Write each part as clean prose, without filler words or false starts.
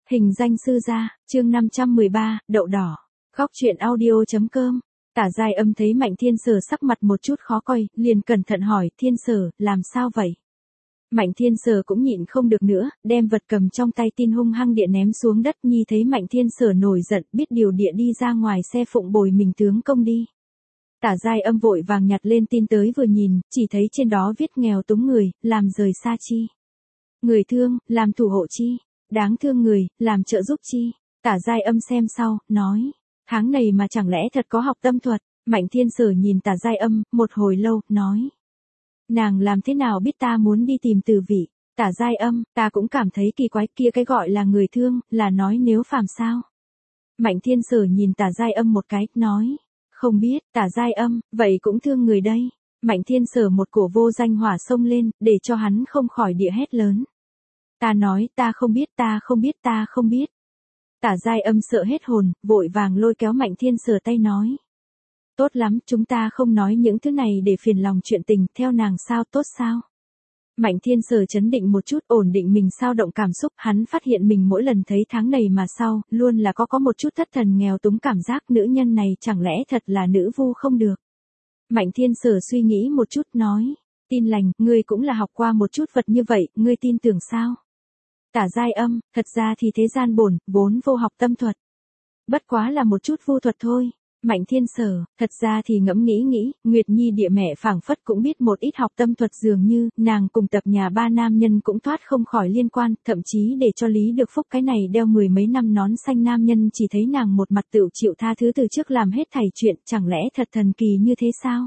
Hình danh sư gia, chương 513, đậu đỏ. Góc truyện audio.com. Tả Giai Âm thấy Mạnh Thiên Sở sắc mặt một chút khó coi, liền cẩn thận hỏi, Thiên Sở, làm sao vậy? Mạnh Thiên Sở cũng nhịn không được nữa, đem vật cầm trong tay tin hung hăng địa ném xuống đất. Nhi thấy Mạnh Thiên Sở nổi giận, biết điều địa đi ra ngoài xe phụng bồi mình tướng công đi. Tả Giai Âm vội vàng nhặt lên tin tới vừa nhìn, chỉ thấy trên đó viết nghèo túng người, làm rời xa chi. Người thương, làm thủ hộ chi. Đáng thương người, làm trợ giúp chi. Tả Giai Âm xem sau, nói. Tháng này mà chẳng lẽ thật có học tâm thuật. Mạnh Thiên Sở nhìn Tả Giai Âm, một hồi lâu, nói. Nàng làm thế nào biết ta muốn đi tìm Từ Vị. Tả Giai Âm, ta cũng cảm thấy kỳ quái, kia cái gọi là người thương, là nói nếu phàm sao. Mạnh Thiên Sở nhìn Tả Giai Âm một cái, nói. Không biết, Tả Giai Âm, vậy cũng thương người đây. Mạnh Thiên Sở một cổ vô danh hỏa xông lên, để cho hắn không khỏi địa hét lớn. Ta nói, ta không biết, ta không biết, ta không biết. Tả Giai Âm sợ hết hồn, vội vàng lôi kéo Mạnh Thiên Sở tay nói. Tốt lắm, chúng ta không nói những thứ này để phiền lòng chuyện tình, theo nàng sao tốt sao. Mạnh Thiên Sở chấn định một chút, ổn định mình sao động cảm xúc, hắn phát hiện mình mỗi lần thấy tháng này mà sau, luôn là có một chút thất thần nghèo túng cảm giác nữ nhân này chẳng lẽ thật là nữ vu không được. Mạnh Thiên Sở suy nghĩ một chút nói, tin lành, ngươi cũng là học qua một chút vật như vậy, ngươi tin tưởng sao? Tả Giai Âm, thật ra thì thế gian vốn vô học tâm thuật. Bất quá là một chút vu thuật thôi. Mạnh Thiên Sở, thật ra thì ngẫm nghĩ, Nguyệt Nhi địa mẹ phảng phất cũng biết một ít học tâm thuật dường như, nàng cùng tập nhà ba nam nhân cũng thoát không khỏi liên quan, thậm chí để cho Lý Được Phúc cái này đeo mười mấy năm nón xanh nam nhân chỉ thấy nàng một mặt tựu chịu tha thứ từ trước làm hết thảy chuyện, chẳng lẽ thật thần kỳ như thế sao?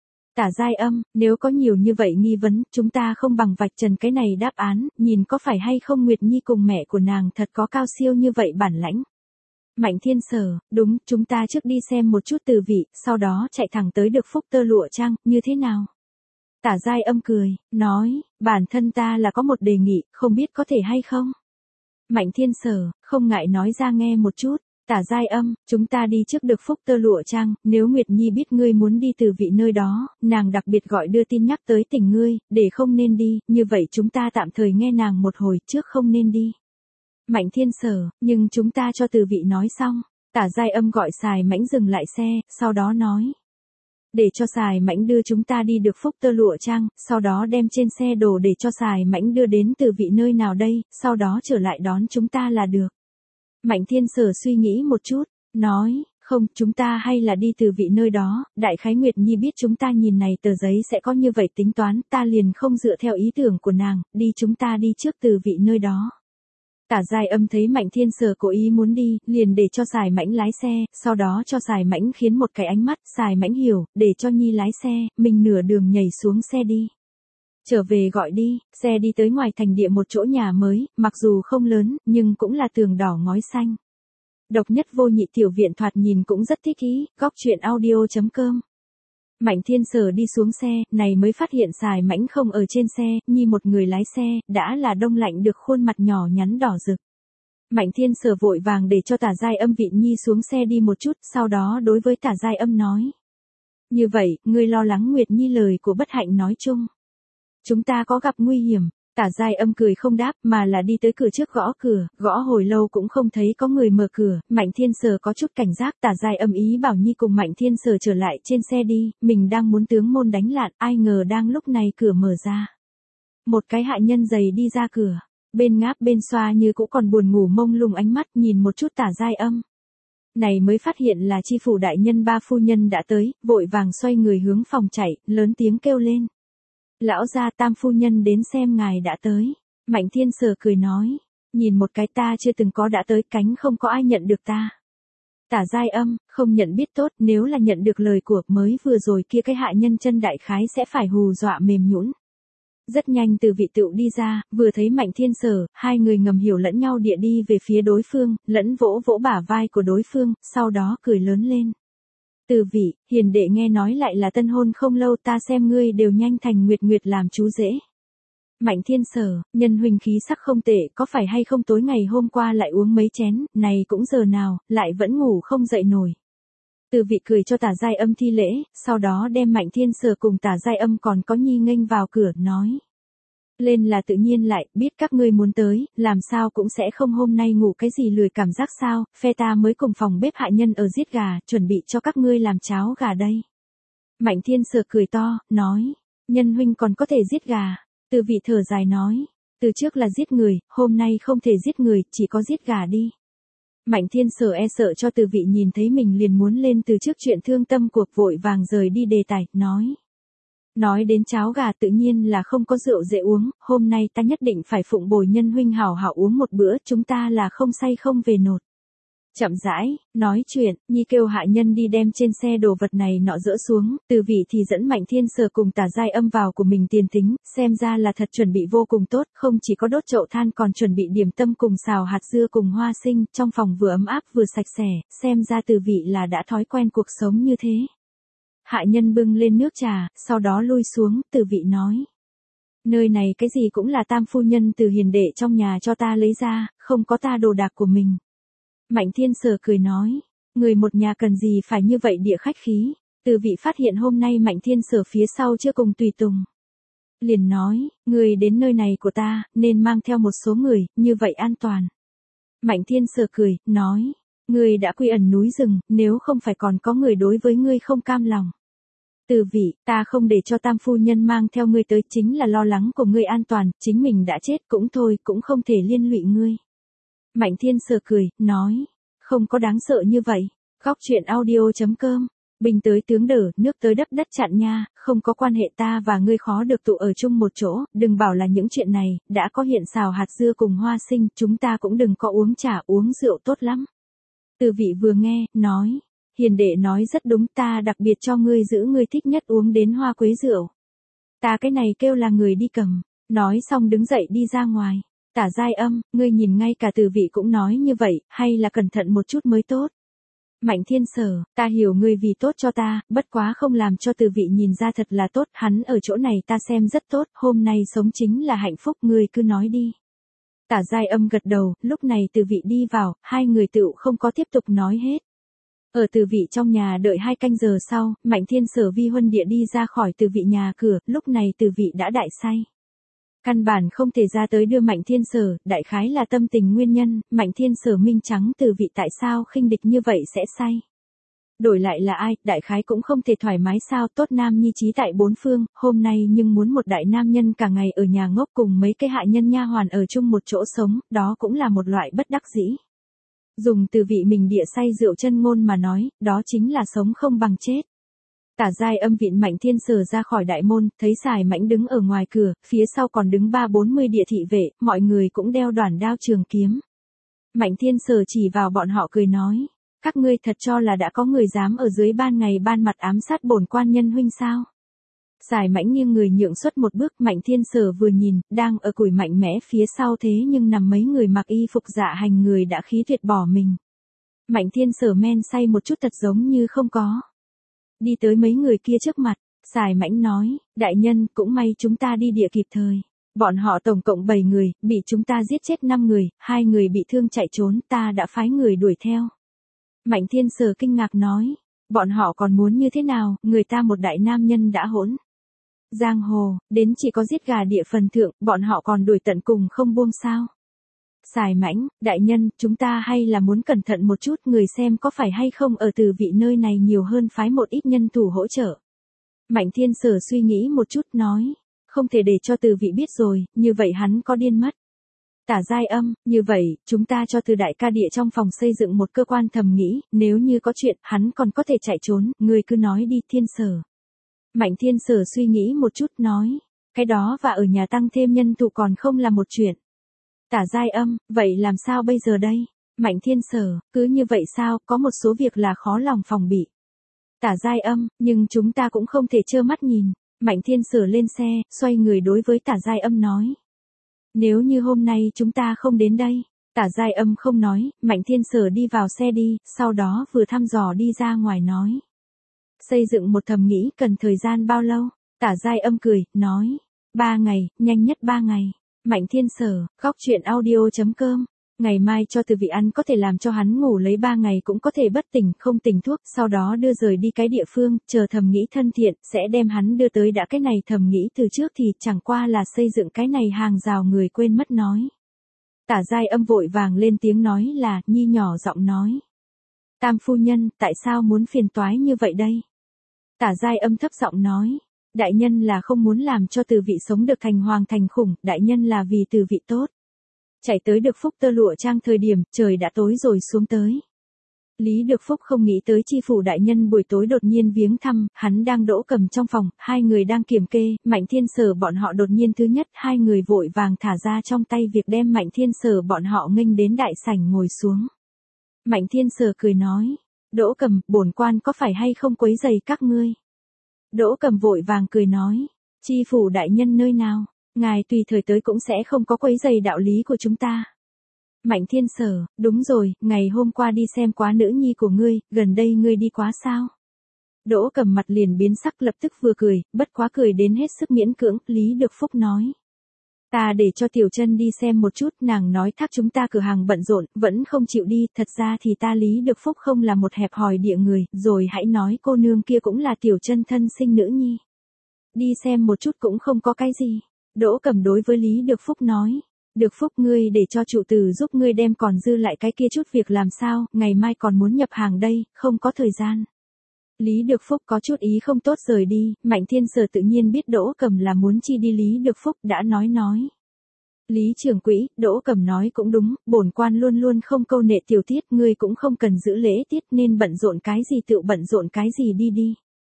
Tả Giai Âm, nếu có nhiều như vậy nghi vấn, chúng ta không bằng vạch trần cái này đáp án, nhìn có phải hay không Nguyệt Nhi cùng mẹ của nàng thật có cao siêu như vậy bản lãnh. Mạnh Thiên Sở, đúng, chúng ta trước đi xem một chút Từ Vị, sau đó chạy thẳng tới Được Phúc tơ lụa trang, như thế nào? Tả Giai Âm cười, nói, bản thân ta là có một đề nghị, không biết có thể hay không? Mạnh Thiên Sở, không ngại nói ra nghe một chút. Tả Giai Âm, chúng ta đi trước Được Phúc tơ lụa trang, nếu Nguyệt Nhi biết ngươi muốn đi Từ Vị nơi đó, nàng đặc biệt gọi đưa tin nhắc tới tỉnh ngươi, để không nên đi, như vậy chúng ta tạm thời nghe nàng một hồi trước không nên đi. Mạnh Thiên Sở, nhưng chúng ta cho Từ Vị nói xong. Tả Giai Âm gọi Sài Mãnh dừng lại xe, sau đó nói. Để cho Sài Mãnh đưa chúng ta đi Được Phúc tơ lụa trang, sau đó đem trên xe đồ để cho Sài Mãnh đưa đến Từ Vị nơi nào đây, sau đó trở lại đón chúng ta là được. Mạnh Thiên Sở suy nghĩ một chút, nói, không, chúng ta hay là đi Từ Vị nơi đó, đại khái Nguyệt Nhi biết chúng ta nhìn này tờ giấy sẽ có như vậy tính toán, ta liền không dựa theo ý tưởng của nàng, chúng ta đi trước Từ Vị nơi đó. Tả Giai Âm thấy Mạnh Thiên Sở cố ý muốn đi, liền để cho Sài Mãnh lái xe, sau đó cho Sài Mãnh khiến một cái ánh mắt, Sài Mãnh hiểu, để cho Nhi lái xe, mình nửa đường nhảy xuống xe đi. Trở về gọi đi, xe đi tới ngoài thành địa một chỗ nhà mới, mặc dù không lớn, nhưng cũng là tường đỏ ngói xanh. Độc nhất vô nhị tiểu viện thoạt nhìn cũng rất thích ý, góc truyện audio.com. Mạnh Thiên Sở đi xuống xe, này mới phát hiện Sài Mãnh không ở trên xe, Nhi một người lái xe, đã là đông lạnh được khuôn mặt nhỏ nhắn đỏ rực. Mạnh Thiên Sở vội vàng để cho Tả Giai Âm vịn Nhi xuống xe đi một chút, sau đó đối với Tả Giai Âm nói. Như vậy, ngươi lo lắng Nguyệt Nhi lời của bất hạnh nói chung. Chúng ta có gặp nguy hiểm. Tả Giai Âm cười không đáp, mà là đi tới cửa trước gõ cửa, gõ hồi lâu cũng không thấy có người mở cửa, Mạnh Thiên Sở có chút cảnh giác, Tả Giai Âm ý bảo Nhi cùng Mạnh Thiên Sở trở lại trên xe đi, mình đang muốn tướng môn đánh lạn, ai ngờ đang lúc này cửa mở ra. Một cái hạ nhân giày đi ra cửa, bên ngáp bên xoa như cũng còn buồn ngủ mông lung ánh mắt nhìn một chút Tả Giai Âm. Này mới phát hiện là chi phủ đại nhân ba phu nhân đã tới, vội vàng xoay người hướng phòng chạy, lớn tiếng kêu lên. Lão gia Tam phu nhân đến xem ngài đã tới. Mạnh Thiên Sở cười nói, nhìn một cái ta chưa từng có đã tới cánh không có ai nhận được ta. Tả Giai Âm, không nhận biết tốt, nếu là nhận được lời của mới vừa rồi kia cái hạ nhân chân đại khái sẽ phải hù dọa mềm nhũn. Rất nhanh Từ Vị tựu đi ra, vừa thấy Mạnh Thiên Sở, hai người ngầm hiểu lẫn nhau địa đi về phía đối phương, lẫn vỗ vỗ bả vai của đối phương, sau đó cười lớn lên. Từ Vị, hiền đệ nghe nói lại là tân hôn không lâu, ta xem ngươi đều nhanh thành Nguyệt làm chú rể. Mạnh Thiên Sở, nhân huynh khí sắc không tệ, có phải hay không tối ngày hôm qua lại uống mấy chén, này cũng giờ nào, lại vẫn ngủ không dậy nổi. Từ Vị cười cho Tả Giai Âm thi lễ, sau đó đem Mạnh Thiên Sở cùng Tả Giai Âm còn có Nhi nghênh vào cửa, nói. Lên là tự nhiên lại, biết các ngươi muốn tới, làm sao cũng sẽ không hôm nay ngủ cái gì lười cảm giác sao, phe ta mới cùng phòng bếp hạ nhân ở giết gà, chuẩn bị cho các ngươi làm cháo gà đây. Mạnh Thiên Sở cười to, nói, Nhân huynh còn có thể giết gà. Từ vị thở dài nói, từ trước là giết người, hôm nay không thể giết người, chỉ có giết gà đi. Mạnh Thiên Sở e sợ cho Từ vị nhìn thấy mình liền muốn lên từ trước chuyện thương tâm cuộc vội vàng rời đi đề tài, nói. Nói đến cháo gà tự nhiên là không có rượu dễ uống, hôm nay ta nhất định phải phụng bồi Nhân huynh hảo hảo uống một bữa, chúng ta là không say không về nột. Chậm rãi, nói chuyện, Nhi kêu hạ nhân đi đem trên xe đồ vật này nọ dỡ xuống, Từ vị thì dẫn Mạnh Thiên Sở cùng Tả Giai Âm vào của mình tiền tính, xem ra là thật chuẩn bị vô cùng tốt, không chỉ có đốt chậu than còn chuẩn bị điểm tâm cùng xào hạt dưa cùng hoa sinh, trong phòng vừa ấm áp vừa sạch sẽ, xem ra Từ vị là đã thói quen cuộc sống như thế. Hạ nhân bưng lên nước trà, sau đó lui xuống, Từ vị nói. Nơi này cái gì cũng là tam phu nhân từ hiền đệ trong nhà cho ta lấy ra, không có ta đồ đạc của mình. Mạnh Thiên Sở cười nói, người một nhà cần gì phải như vậy địa khách khí. Từ vị phát hiện hôm nay Mạnh Thiên Sở phía sau chưa cùng tùy tùng. Liền nói, người đến nơi này của ta, nên mang theo một số người, như vậy an toàn. Mạnh Thiên Sở cười, nói, người đã quy ẩn núi rừng, nếu không phải còn có người đối với ngươi không cam lòng. Từ vị, ta không để cho tam phu nhân mang theo ngươi tới chính là lo lắng của ngươi an toàn, chính mình đã chết cũng thôi, cũng không thể liên lụy ngươi. Mạnh Thiên Sở cười, nói, không có đáng sợ như vậy. Góc truyện audio.com, bình tới tướng đỡ, nước tới đất đất chặn nha, không có quan hệ ta và ngươi khó được tụ ở chung một chỗ, đừng bảo là những chuyện này, đã có hiện xào hạt dưa cùng hoa sinh, chúng ta cũng đừng có uống trà uống rượu tốt lắm. Từ vị vừa nghe, nói, hiền đệ nói rất đúng, ta đặc biệt cho ngươi giữ ngươi thích nhất uống đến hoa quế rượu. Ta cái này kêu là người đi cầm, nói xong đứng dậy đi ra ngoài. Tả Giai Âm, ngươi nhìn ngay cả Từ vị cũng nói như vậy, hay là cẩn thận một chút mới tốt. Mạnh Thiên Sở, ta hiểu ngươi vì tốt cho ta, bất quá không làm cho Từ vị nhìn ra thật là tốt, hắn ở chỗ này ta xem rất tốt, hôm nay sống chính là hạnh phúc, ngươi cứ nói đi. Tả Giai Âm gật đầu, lúc này Từ vị đi vào, hai người tựu không có tiếp tục nói hết. Ở Từ vị trong nhà đợi 2 canh giờ sau, Mạnh Thiên Sở vi huân địa đi ra khỏi Từ vị nhà cửa, lúc này Từ vị đã đại say. Căn bản không thể ra tới đưa Mạnh Thiên Sở, đại khái là tâm tình nguyên nhân, Mạnh Thiên Sở minh trắng Từ vị tại sao khinh địch như vậy sẽ say. Đổi lại là ai, đại khái cũng không thể thoải mái sao, tốt nam nhi trí tại bốn phương, hôm nay nhưng muốn một đại nam nhân cả ngày ở nhà ngốc cùng mấy cái hạ nhân nha hoàn ở chung một chỗ sống, đó cũng là một loại bất đắc dĩ. Dùng Từ vị mình địa say rượu chân ngôn mà nói, đó chính là sống không bằng chết. Tả Giai Âm viện Mạnh Thiên Sở ra khỏi đại môn, thấy Sài Mãnh đứng ở ngoài cửa, phía sau còn đứng 30-40 địa thị vệ, mọi người cũng đeo đoản đao trường kiếm. Mạnh Thiên Sở chỉ vào bọn họ cười nói, các ngươi thật cho là đã có người dám ở dưới ban ngày ban mặt ám sát bổn quan nhân huynh sao? Sài Mãnh nghiêng người nhượng xuất một bước, Mạnh Thiên Sở vừa nhìn, đang ở củi mạnh mẽ phía sau thế nhưng nằm mấy người mặc y phục dạ hành người đã khí tuyệt bỏ mình. Mạnh Thiên Sở men say một chút thật giống như không có. Đi tới mấy người kia trước mặt, Sài Mãnh nói, đại nhân, cũng may chúng ta đi địa kịp thời. Bọn họ tổng cộng 7 người, bị chúng ta giết chết 5 người, 2 người bị thương chạy trốn, ta đã phái người đuổi theo. Mạnh Thiên Sở kinh ngạc nói, bọn họ còn muốn như thế nào, người ta một đại nam nhân đã hỗn. Giang hồ, đến chỉ có giết gà địa phần thượng, bọn họ còn đuổi tận cùng không buông sao. Sài Mãnh, đại nhân, chúng ta hay là muốn cẩn thận một chút, người xem có phải hay không ở Từ vị nơi này nhiều hơn phái một ít nhân thủ hỗ trợ. Mạnh Thiên Sở suy nghĩ một chút nói, không thể để cho Từ vị biết rồi, như vậy hắn có điên mất. Tả Giai Âm, như vậy, chúng ta cho Từ đại ca địa trong phòng xây dựng một cơ quan thầm nghĩ, nếu như có chuyện, hắn còn có thể chạy trốn, người cứ nói đi Thiên Sở. Mạnh Thiên Sở suy nghĩ một chút nói, cái đó và ở nhà tăng thêm nhân thủ còn không là một chuyện. Tả Giai Âm, vậy làm sao bây giờ đây? Mạnh Thiên Sở, cứ như vậy sao, có một số việc là khó lòng phòng bị. Tả Giai Âm, nhưng chúng ta cũng không thể trơ mắt nhìn. Mạnh Thiên Sở lên xe, xoay người đối với Tả Giai Âm nói. Nếu như hôm nay chúng ta không đến đây. Tả Giai Âm không nói, Mạnh Thiên Sở đi vào xe đi, sau đó vừa thăm dò đi ra ngoài nói. Xây dựng một thầm nghĩ cần thời gian bao lâu? Tả Giai Âm cười, nói. 3 ngày, nhanh nhất 3 ngày. Mạnh Thiên Sở, góc truyện audio.com Ngày mai cho từ vị ăn có thể làm cho hắn ngủ lấy 3 ngày cũng có thể bất tỉnh, không tỉnh thuốc, sau đó đưa rời đi cái địa phương, chờ thầm nghĩ thân thiện, sẽ đem hắn đưa tới đã. Cái này thầm nghĩ từ trước thì chẳng qua là xây dựng cái này hàng rào người quên mất nói. Tả Giai Âm vội vàng lên tiếng nói là, Nhi nhỏ giọng nói. Tam phu nhân, tại sao muốn phiền toái như vậy đây? Tả Giai Âm thấp giọng nói. Đại nhân là không muốn làm cho từ vị sống được thành hoàng thành khủng, đại nhân là vì từ vị tốt. Chạy tới Được Phúc tơ lụa trang thời điểm, trời đã tối rồi xuống tới. Lý Được Phúc không nghĩ tới chi phủ đại nhân buổi tối đột nhiên viếng thăm, hắn đang Đỗ Cầm trong phòng, hai người đang kiểm kê, Mạnh Thiên Sở bọn họ đột nhiên thứ nhất, hai người vội vàng thả ra trong tay việc đem Mạnh Thiên Sở bọn họ nghênh đến đại sảnh ngồi xuống. Mạnh Thiên Sở cười nói, Đỗ Cầm, bổn quan có phải hay không quấy rầy các ngươi? Đỗ Cầm vội vàng cười nói, chi phủ đại nhân nơi nào, ngài tùy thời tới cũng sẽ không có quấy rầy đạo lý của chúng ta. Mạnh Thiên Sở, đúng rồi, ngày hôm qua đi xem quá nữ nhi của ngươi, gần đây ngươi đi quá sao? Đỗ Cầm mặt liền biến sắc lập tức vừa cười, bất quá cười đến hết sức miễn cưỡng, Lý Được Phúc nói. Ta để cho Tiểu Chân đi xem một chút, nàng nói thác chúng ta cửa hàng bận rộn, vẫn không chịu đi, thật ra thì ta Lý Được Phúc không là một hẹp hòi địa người, rồi hãy nói cô nương kia cũng là Tiểu Chân thân sinh nữ nhi. Đi xem một chút cũng không có cái gì. Đỗ Cầm đối với Lý Được Phúc nói. Được Phúc ngươi để cho trụ tử giúp ngươi đem còn dư lại cái kia chút việc làm sao, ngày mai còn muốn nhập hàng đây, không có thời gian. Lý Được Phúc có chút ý không tốt rời đi, Mạnh Thiên Sở tự nhiên biết Đỗ Cầm là muốn chi đi Lý Được Phúc đã nói. Lý trưởng quỹ, Đỗ Cầm nói cũng đúng, bổn quan luôn luôn không câu nệ tiểu tiết, ngươi cũng không cần giữ lễ tiết nên bận rộn cái gì tự bận rộn cái gì đi.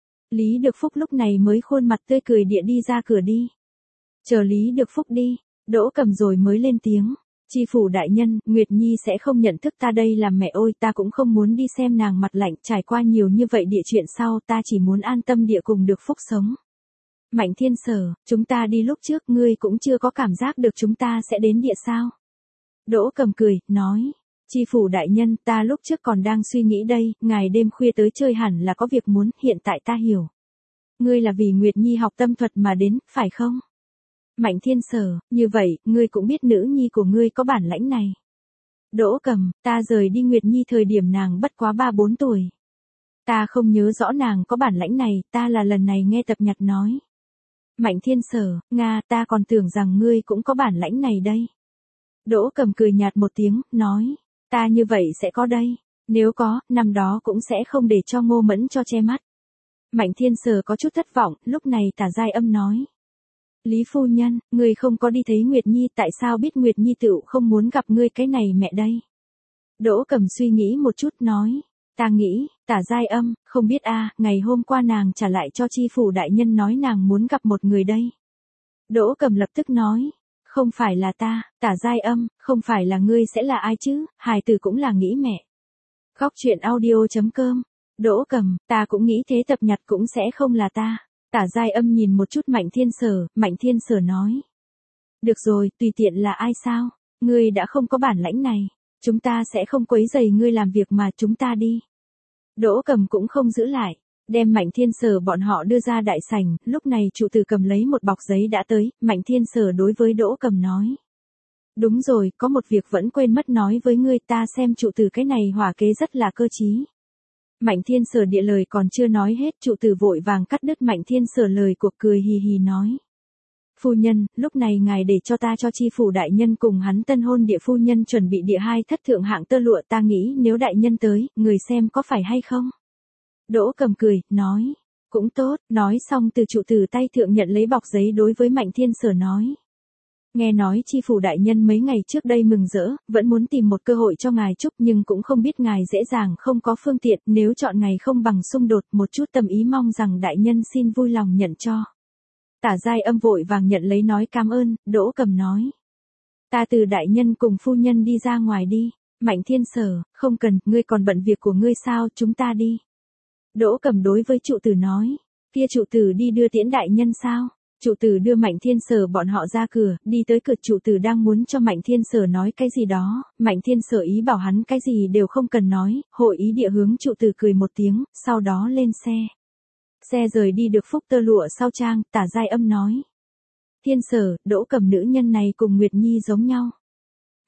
Lý Được Phúc lúc này mới khuôn mặt tươi cười địa đi ra cửa đi. Chờ Lý Được Phúc đi, Đỗ Cầm rồi mới lên tiếng. Chi phủ đại nhân, Nguyệt Nhi sẽ không nhận thức ta đây làm mẹ ôi, ta cũng không muốn đi xem nàng mặt lạnh, trải qua nhiều như vậy địa chuyện sau, ta chỉ muốn an tâm địa cùng Được Phúc sống. Mạnh Thiên Sở, chúng ta đi lúc trước, ngươi cũng chưa có cảm giác được chúng ta sẽ đến địa sao? Đỗ Cầm cười, nói. Chi phủ đại nhân, ta lúc trước còn đang suy nghĩ đây, ngài đêm khuya tới chơi hẳn là có việc muốn, hiện tại ta hiểu. Ngươi là vì Nguyệt Nhi học tâm thuật mà đến, phải không? Mạnh Thiên Sở, như vậy, ngươi cũng biết nữ nhi của ngươi có bản lãnh này. Đỗ Cầm, ta rời đi Nguyệt Nhi thời điểm nàng bất quá 3-4 tuổi. Ta không nhớ rõ nàng có bản lãnh này, ta là lần này nghe Tập Nhặt nói. Mạnh Thiên Sở, Nga, ta còn tưởng rằng ngươi cũng có bản lãnh này đây. Đỗ Cầm cười nhạt một tiếng, nói, ta như vậy sẽ có đây, nếu có, năm đó cũng sẽ không để cho Ngô Mẫn cho che mắt. Mạnh Thiên Sở có chút thất vọng, lúc này Tả Giai Âm nói. Lý phu nhân, ngươi không có đi thấy Nguyệt Nhi, tại sao biết Nguyệt Nhi tựu không muốn gặp ngươi cái này mẹ đây? Đỗ Cầm suy nghĩ một chút nói, ta nghĩ, Tả Giai Âm, không biết ngày hôm qua nàng trả lại cho chi phủ đại nhân nói nàng muốn gặp một người đây. Đỗ Cầm lập tức nói, không phải là ta, Tả Giai Âm, không phải là ngươi sẽ là ai chứ, hài tử cũng là nghĩ mẹ. Góc truyện audio.com, Đỗ Cầm, ta cũng nghĩ thế, Tập Nhặt cũng sẽ không là ta. Tả Giai Âm nhìn một chút Mạnh Thiên Sở nói. Được rồi, tùy tiện là ai sao, ngươi đã không có bản lãnh này, chúng ta sẽ không quấy rầy ngươi làm việc mà chúng ta đi. Đỗ Cầm cũng không giữ lại, đem Mạnh Thiên Sở bọn họ đưa ra đại sảnh, lúc này trụ tử cầm lấy một bọc giấy đã tới, Mạnh Thiên Sở đối với Đỗ Cầm nói. Đúng rồi, có một việc vẫn quên mất nói với ngươi, ta xem trụ tử cái này hỏa kế rất là cơ trí. Mạnh Thiên Sở địa lời còn chưa nói hết, trụ tử vội vàng cắt đứt Mạnh Thiên Sở lời cuộc, cười hì hì nói. Phu nhân, lúc này ngài để cho ta cho chi phủ đại nhân cùng hắn tân hôn địa phu nhân chuẩn bị địa 2 thất thượng hạng tơ lụa, ta nghĩ nếu đại nhân tới, người xem có phải hay không? Đỗ Cầm cười, nói. Cũng tốt, nói xong từ trụ tử tay thượng nhận lấy bọc giấy đối với Mạnh Thiên Sở nói. Nghe nói chi phủ đại nhân mấy ngày trước đây mừng rỡ, vẫn muốn tìm một cơ hội cho ngài chúc, nhưng cũng không biết ngài dễ dàng không có phương tiện, nếu chọn ngày không bằng xung đột, một chút tâm ý mong rằng đại nhân xin vui lòng nhận cho. Tả Giai Âm vội vàng nhận lấy nói cảm ơn, Đỗ Cầm nói. Ta từ đại nhân cùng phu nhân đi ra ngoài đi. Mạnh Thiên Sở, không cần, ngươi còn bận việc của ngươi sao, chúng ta đi. Đỗ Cầm đối với trụ tử nói. Kia trụ tử đi đưa tiễn đại nhân sao? Trụ tử đưa Mạnh Thiên Sở bọn họ ra cửa, đi tới cửa, trụ tử đang muốn cho Mạnh Thiên Sở nói cái gì đó, Mạnh Thiên Sở ý bảo hắn cái gì đều không cần nói, hội ý địa hướng trụ tử cười một tiếng, sau đó lên xe. Xe rời đi Được Phúc tơ lụa sau trang, Tả Giai Âm nói. Thiên Sở, Đỗ Cầm nữ nhân này cùng Nguyệt Nhi giống nhau.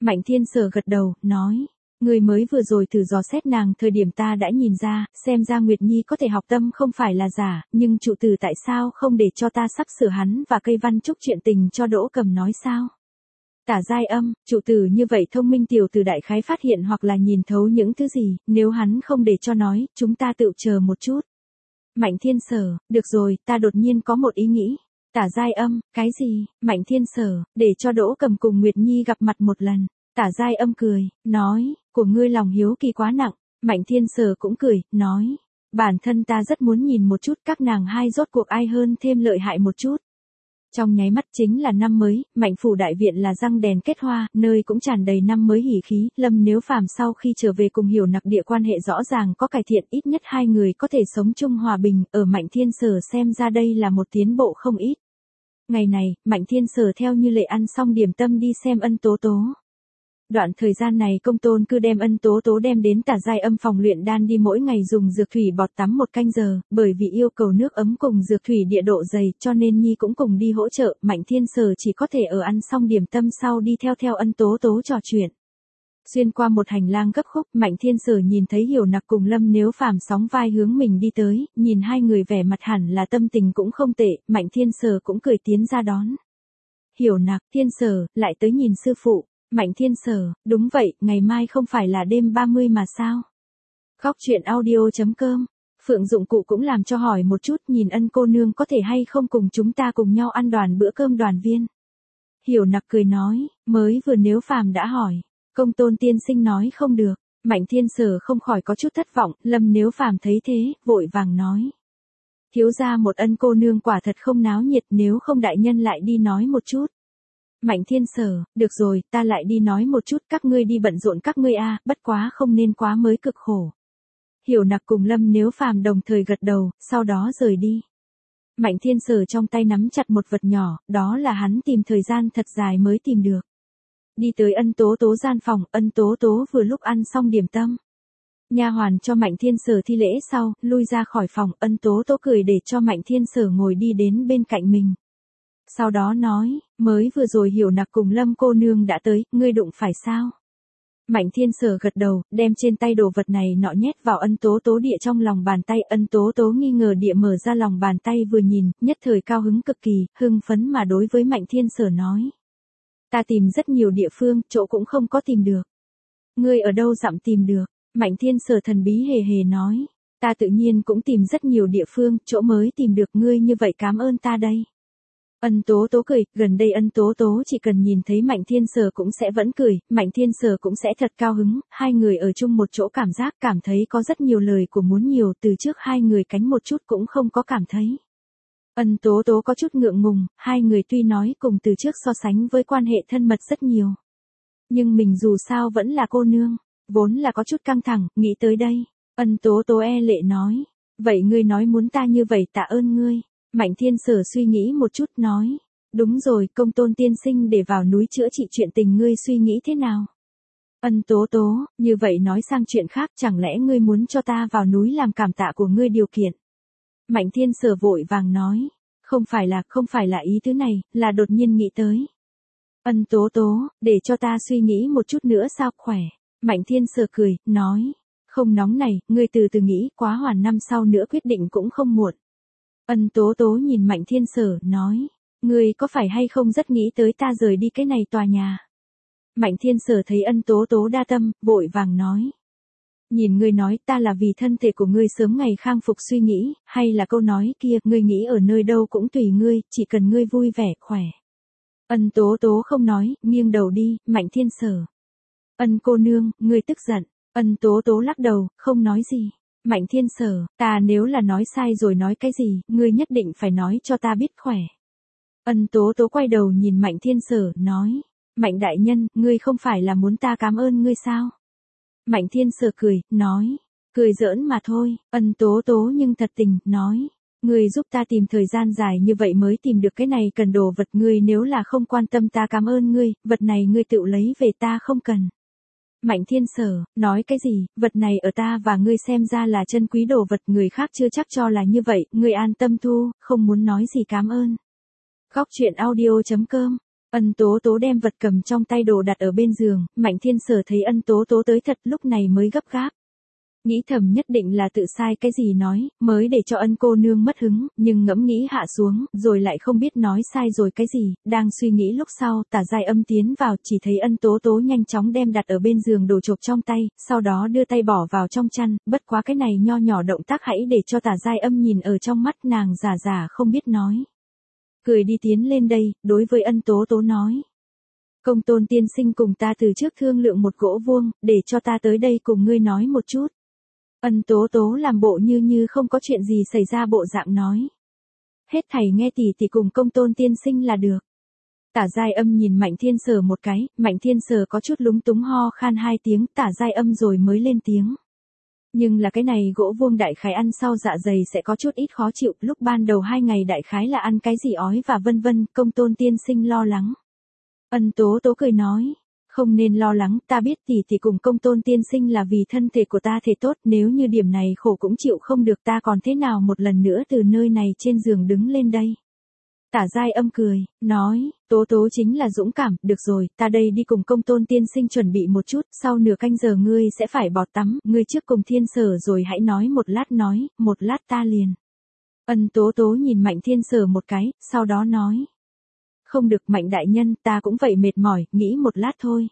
Mạnh Thiên Sở gật đầu, nói. Người mới vừa rồi thử dò xét nàng thời điểm ta đã nhìn ra, xem ra Nguyệt Nhi có thể học tâm không phải là giả, nhưng trụ tử tại sao không để cho ta sắp sửa hắn và cây văn trúc chuyện tình cho Đỗ Cầm nói sao? Tả Giai Âm, trụ tử như vậy thông minh tiểu tử đại khái phát hiện hoặc là nhìn thấu những thứ gì, nếu hắn không để cho nói, chúng ta tự chờ một chút. Mạnh Thiên Sở, được rồi, ta đột nhiên có một ý nghĩ. Tả Giai Âm, cái gì? Mạnh Thiên Sở, để cho Đỗ Cầm cùng Nguyệt Nhi gặp mặt một lần. Tả Giai Âm cười, nói, của ngươi lòng hiếu kỳ quá nặng. Mạnh Thiên Sở cũng cười, nói, bản thân ta rất muốn nhìn một chút các nàng hai rốt cuộc ai hơn thêm lợi hại một chút. Trong nháy mắt chính là năm mới, Mạnh phủ đại viện là răng đèn kết hoa, nơi cũng tràn đầy năm mới hỉ khí, Lâm Nếu Phàm sau khi trở về cùng Hiểu Nặc địa quan hệ rõ ràng có cải thiện, ít nhất hai người có thể sống chung hòa bình, ở Mạnh Thiên Sở xem ra đây là một tiến bộ không ít. Ngày này, Mạnh Thiên Sở theo như lệ ăn xong điểm tâm đi xem Ân Tố Tố. Đoạn thời gian này Công Tôn cứ đem Ân Tố Tố đem đến Tả Giai Âm phòng luyện đan đi mỗi ngày dùng dược thủy bọt tắm 1 canh giờ, bởi vì yêu cầu nước ấm cùng dược thủy địa độ dày cho nên Nhi cũng cùng đi hỗ trợ, Mạnh Thiên Sở chỉ có thể ở ăn xong điểm tâm sau đi theo Ân Tố Tố trò chuyện. Xuyên qua một hành lang gấp khúc, Mạnh Thiên Sở nhìn thấy Hiểu Nặc cùng Lâm Nếu Phàm sóng vai hướng mình đi tới, nhìn hai người vẻ mặt hẳn là tâm tình cũng không tệ, Mạnh Thiên Sở cũng cười tiến ra đón. Hiểu Nặc, Thiên Sở, lại tới nhìn sư phụ. Mạnh Thiên Sở, đúng vậy, ngày mai không phải là đêm 30 mà sao? Góc truyện audio.com, Phượng Dụng Cụ cũng làm cho hỏi một chút nhìn Ân cô nương có thể hay không cùng chúng ta cùng nhau ăn đoàn bữa cơm đoàn viên. Hiểu Nặc cười nói, mới vừa Nếu Phàm đã hỏi, Công Tôn tiên sinh nói không được, Mạnh Thiên Sở không khỏi có chút thất vọng, Lâm Nếu Phàm thấy thế, vội vàng nói. Thiếu gia một Ân cô nương quả thật không náo nhiệt, nếu không đại nhân lại đi nói một chút. Mạnh Thiên Sở, được rồi, ta lại đi nói một chút, các ngươi đi bận rộn các ngươi a, bất quá không nên quá mới cực khổ. Hiểu Nặc cùng Lâm Nếu Phàm đồng thời gật đầu, sau đó rời đi. Mạnh Thiên Sở trong tay nắm chặt một vật nhỏ, đó là hắn tìm thời gian thật dài mới tìm được. Đi tới Ân Tố Tố gian phòng, Ân Tố Tố vừa lúc ăn xong điểm tâm. Nha hoàn cho Mạnh Thiên Sở thi lễ sau, lui ra khỏi phòng, Ân Tố Tố cười để cho Mạnh Thiên Sở ngồi đi đến bên cạnh mình. Sau đó nói, mới vừa rồi Hiểu Nặc cùng Lâm cô nương đã tới, ngươi đụng phải sao? Mạnh Thiên Sở gật đầu, đem trên tay đồ vật này nọ nhét vào Ân Tố Tố địa trong lòng bàn tay, Ân Tố Tố nghi ngờ địa mở ra lòng bàn tay vừa nhìn, nhất thời cao hứng cực kỳ, hưng phấn mà đối với Mạnh Thiên Sở nói. Ta tìm rất nhiều địa phương, chỗ cũng không có tìm được. Ngươi ở đâu dặm tìm được? Mạnh Thiên Sở thần bí hề hề nói. Ta tự nhiên cũng tìm rất nhiều địa phương, chỗ mới tìm được ngươi như vậy cảm ơn ta đây. Ân Tố Tố cười, gần đây Ân Tố Tố chỉ cần nhìn thấy Mạnh Thiên Sở cũng sẽ vẫn cười, Mạnh Thiên Sở cũng sẽ thật cao hứng, hai người ở chung một chỗ cảm giác cảm thấy có rất nhiều lời của muốn nhiều, từ trước hai người cánh một chút cũng không có cảm thấy. Ân Tố Tố có chút ngượng ngùng, hai người tuy nói cùng từ trước so sánh với quan hệ thân mật rất nhiều. Nhưng mình dù sao vẫn là cô nương, vốn là có chút căng thẳng, nghĩ tới đây. Ân Tố Tố e lệ nói, vậy ngươi nói muốn ta như vậy tạ ơn ngươi. Mạnh Thiên Sở suy nghĩ một chút nói, đúng rồi, Công Tôn tiên sinh để vào núi chữa trị chuyện tình ngươi suy nghĩ thế nào? Ân Tố Tố, như vậy nói sang chuyện khác, chẳng lẽ ngươi muốn cho ta vào núi làm cảm tạ của ngươi điều kiện? Mạnh Thiên Sở vội vàng nói, không phải là ý thứ này, là đột nhiên nghĩ tới. Ân Tố Tố, để cho ta suy nghĩ một chút nữa sao, khỏe. Mạnh Thiên Sở cười, nói, không nóng này, ngươi từ từ nghĩ, quá hoàn năm sau nữa quyết định cũng không muộn. Ân Tố Tố nhìn Mạnh Thiên Sở, nói, ngươi có phải hay không rất nghĩ tới ta rời đi cái này tòa nhà? Mạnh Thiên Sở thấy Ân Tố Tố đa tâm, vội vàng nói. Nhìn ngươi nói ta là vì thân thể của ngươi sớm ngày khang phục suy nghĩ, hay là câu nói kia, ngươi nghĩ ở nơi đâu cũng tùy ngươi, chỉ cần ngươi vui vẻ, khỏe. Ân Tố Tố không nói, nghiêng đầu đi, Mạnh Thiên Sở. Ân cô nương, ngươi tức giận. Ân Tố Tố lắc đầu, không nói gì. Mạnh Thiên Sở, ta nếu là nói sai rồi nói cái gì, ngươi nhất định phải nói cho ta biết khỏe. Ân Tố Tố quay đầu nhìn Mạnh Thiên Sở, nói, Mạnh đại nhân, ngươi không phải là muốn ta cảm ơn ngươi sao? Mạnh Thiên Sở cười, nói, cười giỡn mà thôi. Ân Tố Tố nhưng thật tình, nói, ngươi giúp ta tìm thời gian dài như vậy mới tìm được cái này cần đồ vật, ngươi nếu là không quan tâm ta cảm ơn ngươi, vật này ngươi tự lấy về ta không cần. Mạnh Thiên Sở, nói cái gì, vật này ở ta và ngươi xem ra là chân quý đồ vật, người khác chưa chắc cho là như vậy, ngươi an tâm thu, không muốn nói gì cảm ơn. Góc truyện audio.com Ân Tố Tố đem vật cầm trong tay đồ đặt ở bên giường, Mạnh Thiên Sở thấy Ân Tố Tố tới thật lúc này mới gấp gáp. Nghĩ thầm nhất định là tự sai cái gì nói, mới để cho Ân cô nương mất hứng, nhưng ngẫm nghĩ hạ xuống, rồi lại không biết nói sai rồi cái gì, đang suy nghĩ lúc sau, Tả Giai Âm tiến vào, chỉ thấy Ân Tố Tố nhanh chóng đem đặt ở bên giường đồ chộp trong tay, sau đó đưa tay bỏ vào trong chăn, bất quá cái này nho nhỏ động tác hãy để cho Tả Giai Âm nhìn ở trong mắt nàng giả giả không biết nói. Cười đi tiến lên đây, đối với Ân Tố Tố nói. Công Tôn tiên sinh cùng ta từ trước thương lượng một gỗ vuông, để cho ta tới đây cùng ngươi nói một chút. Ân Tố Tố làm bộ như không có chuyện gì xảy ra bộ dạng nói. Hết thảy nghe tỷ tỷ cùng Công Tôn tiên sinh là được. Tả Giai Âm nhìn Mạnh Thiên Sở một cái, Mạnh Thiên Sở có chút lúng túng ho khan 2 tiếng, Tả Giai Âm rồi mới lên tiếng. Nhưng là cái này gỗ vuông đại khái ăn sau dạ dày sẽ có chút ít khó chịu, lúc ban đầu 2 ngày đại khái là ăn cái gì ói và vân vân, Công Tôn tiên sinh lo lắng. Ân Tố Tố cười nói, không nên lo lắng, ta biết tỷ tỷ cùng Công Tôn tiên sinh là vì thân thể của ta thể tốt, nếu như điểm này khổ cũng chịu không được ta còn thế nào một lần nữa từ nơi này trên giường đứng lên đây. Tả Giai Âm cười, nói, Tố Tố chính là dũng cảm, được rồi, ta đây đi cùng Công Tôn tiên sinh chuẩn bị một chút, sau nửa canh giờ ngươi sẽ phải bọt tắm, ngươi trước cùng Thiên Sở rồi hãy nói, một lát ta liền. Ân Tố Tố nhìn Mạnh Thiên Sở một cái, sau đó nói. Không được Mạnh đại nhân, ta cũng vậy mệt mỏi, nghĩ một lát thôi.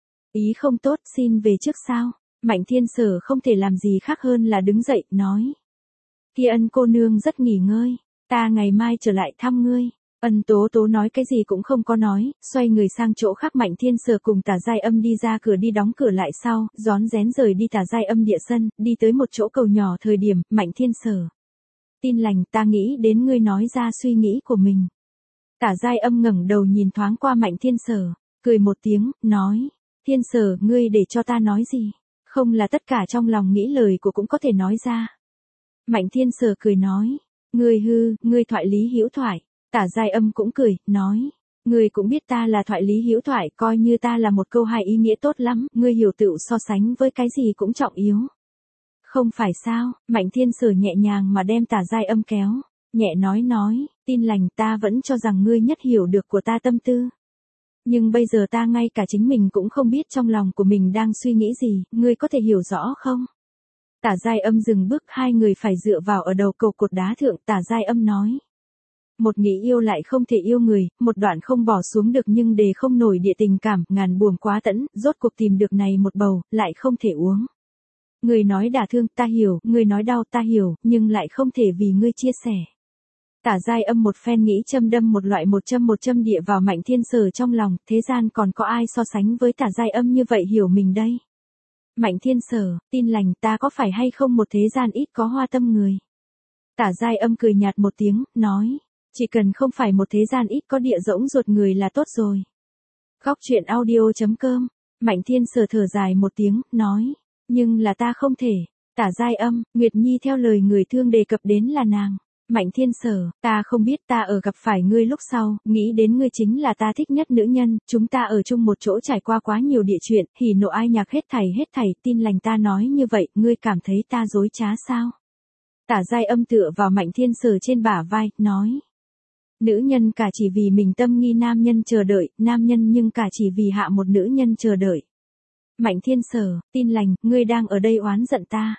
Ý không tốt, xin về trước sao? Mạnh Thiên Sở không thể làm gì khác hơn là đứng dậy, nói. Kia Ân cô nương rất nghỉ ngơi, ta ngày mai trở lại thăm ngươi. Ân Tố Tố nói cái gì cũng không có nói, xoay người sang chỗ khác. Mạnh Thiên Sở cùng Tả Giai Âm đi ra cửa đi đóng cửa lại sau, rón rén rời đi Tả Giai Âm địa sân, đi tới một chỗ cầu nhỏ thời điểm, Mạnh Thiên Sở. Tin lành, ta nghĩ đến ngươi nói ra suy nghĩ của mình. Tả Giai Âm ngẩng đầu nhìn thoáng qua Mạnh Thiên Sở, cười một tiếng, nói, Thiên Sở, ngươi để cho ta nói gì? Không là tất cả trong lòng nghĩ lời của cũng có thể nói ra. Mạnh Thiên Sở cười nói, ngươi thoại lý hữu thoại. Tả Giai Âm cũng cười, nói, ngươi cũng biết ta là thoại lý hữu thoại, coi như ta là một câu hài ý nghĩa tốt lắm, ngươi hiểu tựu so sánh với cái gì cũng trọng yếu. Không phải sao? Mạnh Thiên Sở nhẹ nhàng mà đem Tả Giai Âm kéo, nhẹ nói, tin lành, ta vẫn cho rằng ngươi nhất hiểu được của ta tâm tư. Nhưng bây giờ ta ngay cả chính mình cũng không biết trong lòng của mình đang suy nghĩ gì, ngươi có thể hiểu rõ không? Tả Giai Âm dừng bước, hai người phải dựa vào ở đầu cầu cột đá thượng. Tả Giai Âm nói. Một nghĩ yêu lại không thể yêu người, một đoạn không bỏ xuống được nhưng để không nổi địa tình cảm, ngàn buồm quá tẫn, rốt cuộc tìm được này một bầu, lại không thể uống. Người nói đả thương, ta hiểu, người nói đau, ta hiểu, nhưng lại không thể vì ngươi chia sẻ. Tả Giai Âm một phen nghĩ châm đâm một loại một châm địa vào Mạnh Thiên Sở trong lòng, thế gian còn có ai so sánh với Tả Giai Âm như vậy hiểu mình đây? Mạnh Thiên Sở, tin lành, ta có phải hay không một thế gian ít có hoa tâm người? Tả Giai Âm cười nhạt một tiếng, nói, chỉ cần không phải một thế gian ít có địa rỗng ruột người là tốt rồi. Góc truyện audio.com, Mạnh Thiên Sở thở dài một tiếng, nói, nhưng là ta không thể. Tả Giai Âm, Nguyệt Nhi theo lời người thương đề cập đến là nàng. Mạnh Thiên Sở, ta không biết ta ở gặp phải ngươi lúc sau, nghĩ đến ngươi chính là ta thích nhất nữ nhân, chúng ta ở chung một chỗ trải qua quá nhiều địa chuyện, hỉ nộ ai nhạc hết thảy, tin lành ta nói như vậy, ngươi cảm thấy ta dối trá sao? Tả Giai Âm tựa vào Mạnh Thiên Sở trên bả vai, nói. Nữ nhân cả chỉ vì mình tâm nghi nam nhân chờ đợi, nam nhân nhưng cả chỉ vì hạ một nữ nhân chờ đợi. Mạnh Thiên Sở, tin lành, ngươi đang ở đây oán giận ta.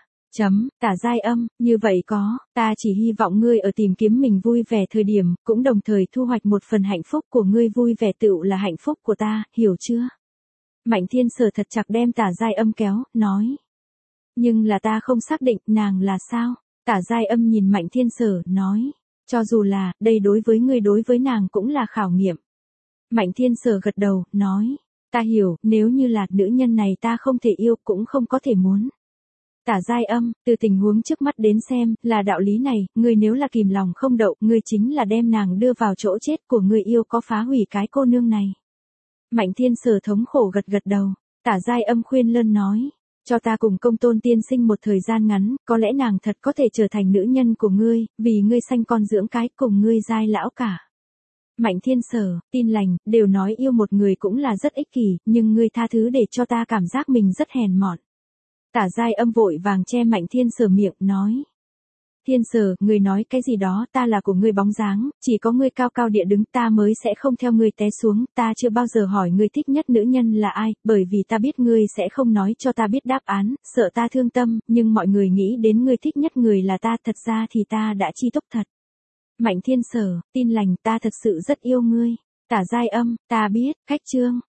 Tả Giai Âm, như vậy có, ta chỉ hy vọng ngươi ở tìm kiếm mình vui vẻ thời điểm, cũng đồng thời thu hoạch một phần hạnh phúc của ngươi, vui vẻ tựu là hạnh phúc của ta, hiểu chưa? Mạnh Thiên Sở thật chặt đem Tả Giai Âm kéo, nói. Nhưng là ta không xác định, nàng là sao? Tả Giai Âm nhìn Mạnh Thiên Sở, nói. Cho dù là, đây đối với ngươi đối với nàng cũng là khảo nghiệm. Mạnh Thiên Sở gật đầu, nói. Ta hiểu, nếu như là nữ nhân này ta không thể yêu, cũng không có thể muốn. Tả Giai Âm, từ tình huống trước mắt đến xem, là đạo lý này, ngươi nếu là kìm lòng không đậu, ngươi chính là đem nàng đưa vào chỗ chết của ngươi yêu, có phá hủy cái cô nương này. Mạnh Thiên Sở thống khổ gật đầu. Tả Giai Âm khuyên lơn nói, cho ta cùng Công Tôn tiên sinh một thời gian ngắn, có lẽ nàng thật có thể trở thành nữ nhân của ngươi, vì ngươi sanh con dưỡng cái, cùng ngươi giai lão cả. Mạnh Thiên Sở, tin lành, đều nói yêu một người cũng là rất ích kỷ, nhưng ngươi tha thứ để cho ta cảm giác mình rất hèn mọn. Tả Giai Âm vội vàng che Mạnh Thiên Sở miệng, nói. Thiên Sở, ngươi nói cái gì đó, ta là của ngươi bóng dáng, chỉ có ngươi cao cao địa đứng ta mới sẽ không theo ngươi té xuống, ta chưa bao giờ hỏi ngươi thích nhất nữ nhân là ai, bởi vì ta biết ngươi sẽ không nói cho ta biết đáp án, sợ ta thương tâm, nhưng mọi người nghĩ đến ngươi thích nhất người là ta, thật ra thì ta đã chi túc thật. Mạnh Thiên Sở, tin lành, ta thật sự rất yêu ngươi. Tả Giai Âm, ta biết, Khách Trương.